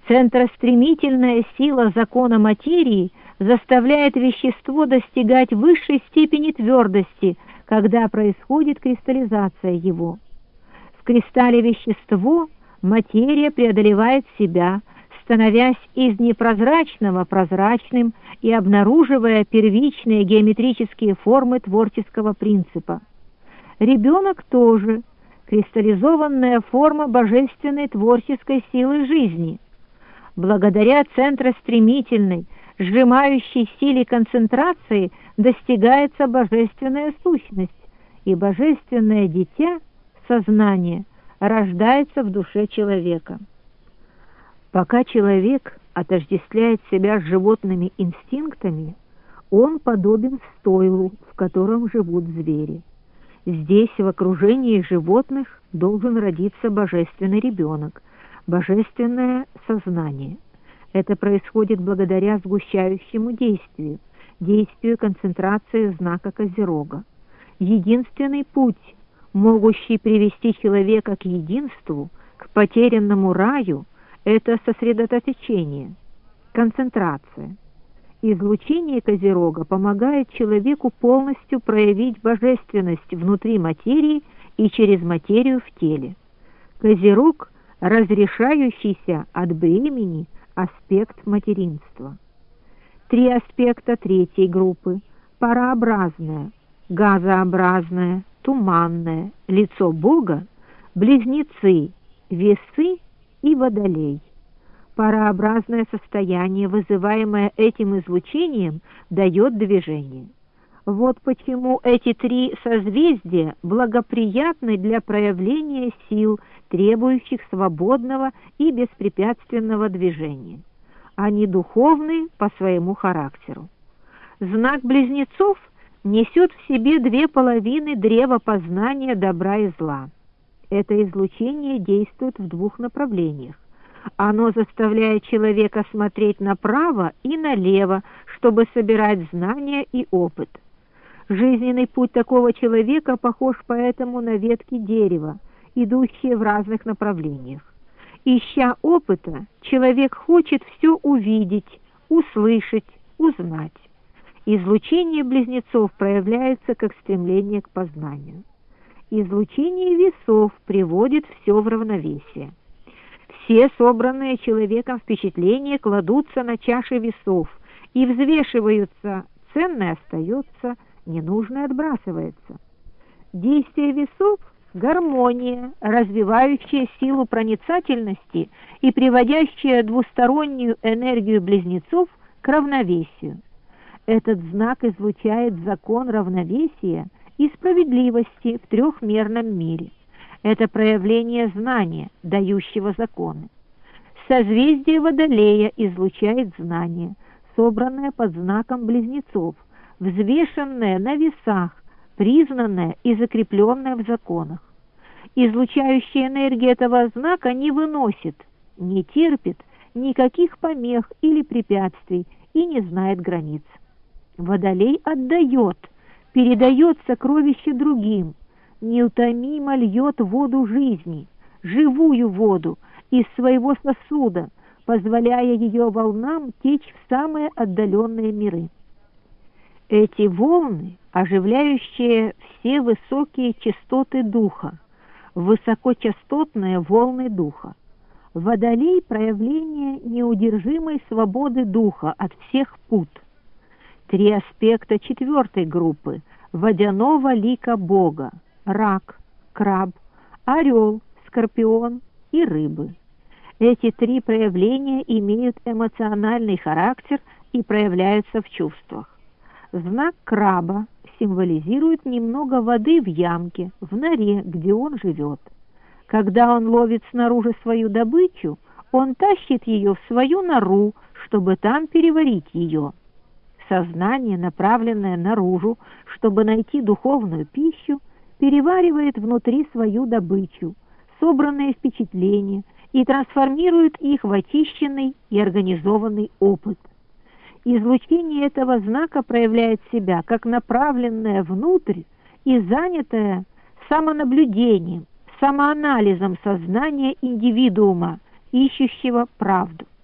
Центростремительная сила закона материи заставляет вещество достигать высшей степени твердости, когда происходит кристаллизация его. В кристалле вещество материя преодолевает себя, становясь из непрозрачного прозрачным и обнаруживая первичные геометрические формы творческого принципа. Ребенок тоже кристаллизованная форма божественной творческой силы жизни. Благодаря центростремительной, сжимающей силе концентрации достигается божественная сущность, и божественное дитя, сознание, рождается в душе человека. Пока человек отождествляет себя с животными инстинктами, он подобен стойлу, в котором живут звери. Здесь, в окружении животных, должен родиться божественный ребенок, божественное сознание. Это происходит благодаря сгущающему действию концентрации знака Козерога. Единственный путь, могущий привести человека к единству, к потерянному раю, это сосредоточение, концентрация. Излучение Козерога помогает человеку полностью проявить божественность внутри материи и через материю в теле. Козерог – разрешающийся от бремени аспект материнства. 3 аспекта третьей группы – парообразное, газообразное, туманное, лицо Бога, близнецы, весы и водолей. Парообразное состояние, вызываемое этим излучением, дает движение. Вот почему эти 3 созвездия благоприятны для проявления сил, требующих свободного и беспрепятственного движения. Они духовны по своему характеру. Знак близнецов несет в себе 2 половины древа познания добра и зла. Это излучение действует в 2 направлениях. Оно заставляет человека смотреть направо и налево, чтобы собирать знания и опыт. Жизненный путь такого человека похож поэтому на ветки дерева, идущие в разных направлениях. Ища опыта, человек хочет все увидеть, услышать, узнать. Излучение близнецов проявляется как стремление к познанию. Излучение весов приводит все в равновесие. Все собранные человеком впечатления кладутся на чаши весов и взвешиваются, ценное остается, ненужное отбрасывается. Действие весов – гармония, развивающая силу проницательности и приводящая двустороннюю энергию близнецов к равновесию. Этот знак излучает закон равновесия и справедливости в трехмерном мире. Это проявление знания, дающего законы. Созвездие Водолея излучает знание, собранное под знаком близнецов, взвешенное на весах, признанное и закрепленное в законах. Излучающая энергия этого знака не выносит, не терпит никаких помех или препятствий и не знает границ. Водолей отдает, передает сокровище другим, неутомимо льет воду жизни, живую воду, из своего сосуда, позволяя ее волнам течь в самые отдаленные миры. Эти волны, оживляющие все высокие частоты духа, высокочастотные волны духа. Водолей – проявление неудержимой свободы духа от всех пут. 3 аспекта 4-й группы – водяного лика Бога, рак, краб, орел, скорпион и рыбы. Эти 3 проявления имеют эмоциональный характер и проявляются в чувствах. Знак краба символизирует немного воды в ямке, в норе, где он живет. Когда он ловит снаружи свою добычу, он тащит ее в свою нору, чтобы там переварить ее. Сознание, направленное наружу, чтобы найти духовную пищу, переваривает внутри свою добычу, собранные впечатления, и трансформирует их в очищенный и организованный опыт. Излучение этого знака проявляет себя как направленное внутрь и занятое самонаблюдением, самоанализом сознания индивидуума, ищущего правду.